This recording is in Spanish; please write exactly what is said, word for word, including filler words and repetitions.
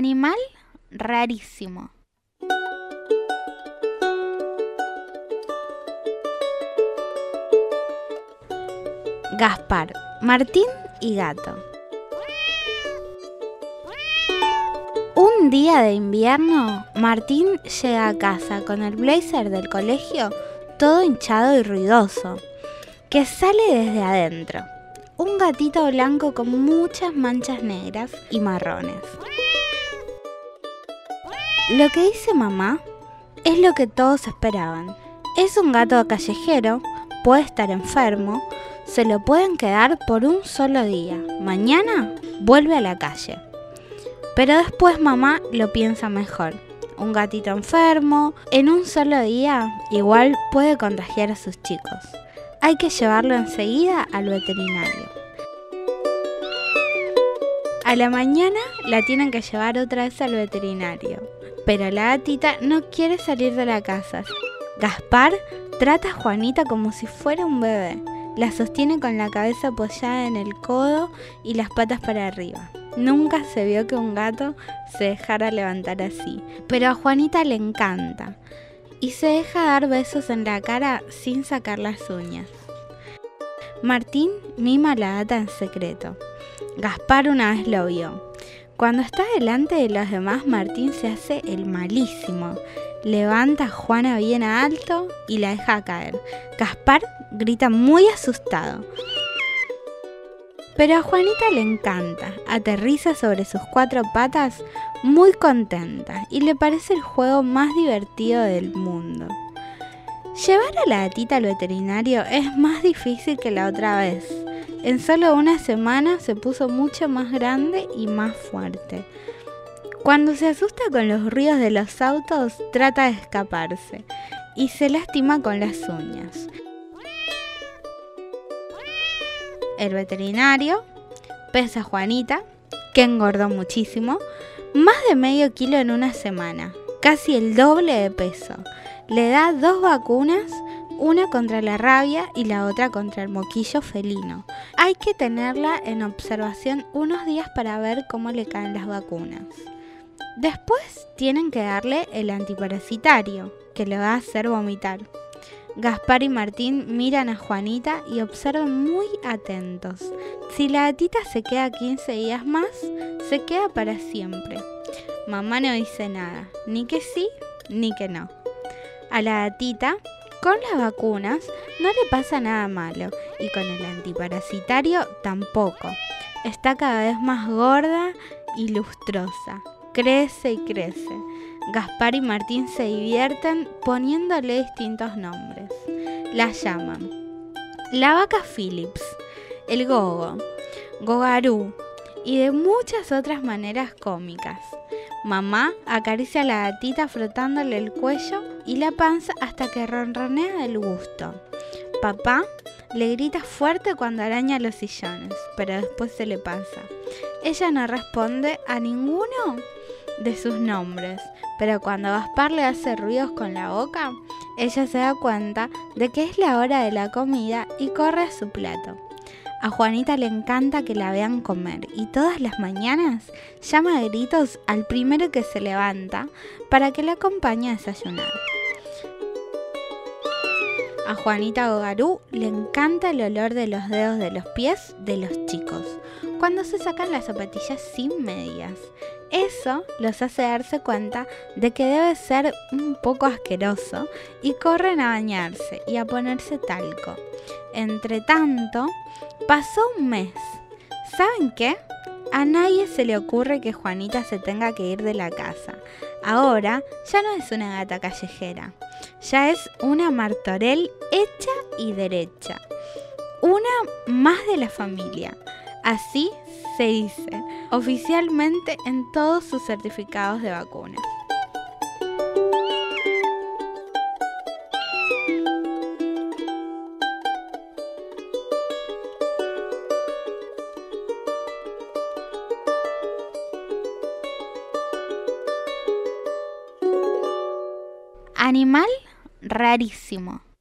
Animal rarísimo. Gaspar, Martín y gato. Un día de invierno, Martín llega a casa con el blazer del colegio todo hinchado y ruidoso, que sale desde adentro. Un gatito blanco con muchas manchas negras y marrones. Lo que dice mamá es lo que todos esperaban. Es un gato callejero, puede estar enfermo, se lo pueden quedar por un solo día. Mañana vuelve a la calle. Pero después mamá lo piensa mejor. Un gatito enfermo, en un solo día, igual puede contagiar a sus chicos. Hay que llevarlo enseguida al veterinario. A la mañana la tienen que llevar otra vez al veterinario. Pero la gatita no quiere salir de la casa. Gaspar trata a Juanita como si fuera un bebé. La sostiene con la cabeza apoyada en el codo y las patas para arriba. Nunca se vio que un gato se dejara levantar así, pero a Juanita le encanta y se deja dar besos en la cara sin sacar las uñas. Martín mima a la gata en secreto. Gaspar una vez lo vio. Cuando está delante de los demás, Martín se hace el malísimo. Levanta a Juana bien alto y la deja caer. Gaspar grita muy asustado. Pero a Juanita le encanta. Aterriza sobre sus cuatro patas muy contenta y le parece el juego más divertido del mundo. Llevar a la gatita al veterinario es más difícil que la otra vez. En solo una semana se puso mucho más grande y más fuerte. Cuando se asusta con los ruidos de los autos, trata de escaparse y se lastima con las uñas. El veterinario pesa a Juanita, que engordó muchísimo, más de medio kilo en una semana, casi el doble de peso. Le da dos vacunas, una contra la rabia y la otra contra el moquillo felino. Hay que tenerla en observación unos días para ver cómo le caen las vacunas. Después tienen que darle el antiparasitario, que le va a hacer vomitar. Gaspar y Martín miran a Juanita y observan muy atentos. Si la gatita se queda quince días más, se queda para siempre. Mamá no dice nada, ni que sí, ni que no. A la gatita, con las vacunas, no le pasa nada malo y con el antiparasitario tampoco. Está cada vez más gorda y lustrosa. Crece y crece. Gaspar y Martín se divierten poniéndole distintos nombres. La llaman la vaca Phillips, el gogo, Gogarú y de muchas otras maneras cómicas. Mamá acaricia a la gatita frotándole el cuello y la panza hasta que ronronea del gusto. Papá le grita fuerte cuando araña los sillones, pero después se le pasa. Ella no responde a ninguno de sus nombres, pero cuando Gaspar le hace ruidos con la boca, ella se da cuenta de que es la hora de la comida y corre a su plato. A Juanita le encanta que la vean comer y todas las mañanas llama a gritos al primero que se levanta para que la acompañe a desayunar. A Juanita Gogarú le encanta el olor de los dedos de los pies de los chicos cuando se sacan las zapatillas sin medias. Eso los hace darse cuenta de que debe ser un poco asqueroso y corren a bañarse y a ponerse talco. Entre tanto, pasó un mes. ¿Saben qué? A nadie se le ocurre que Juanita se tenga que ir de la casa. Ahora ya no es una gata callejera, ya es una martorell hecha y derecha. Una más de la familia. Así se dice oficialmente en todos sus certificados de vacunas. Animal rarísimo.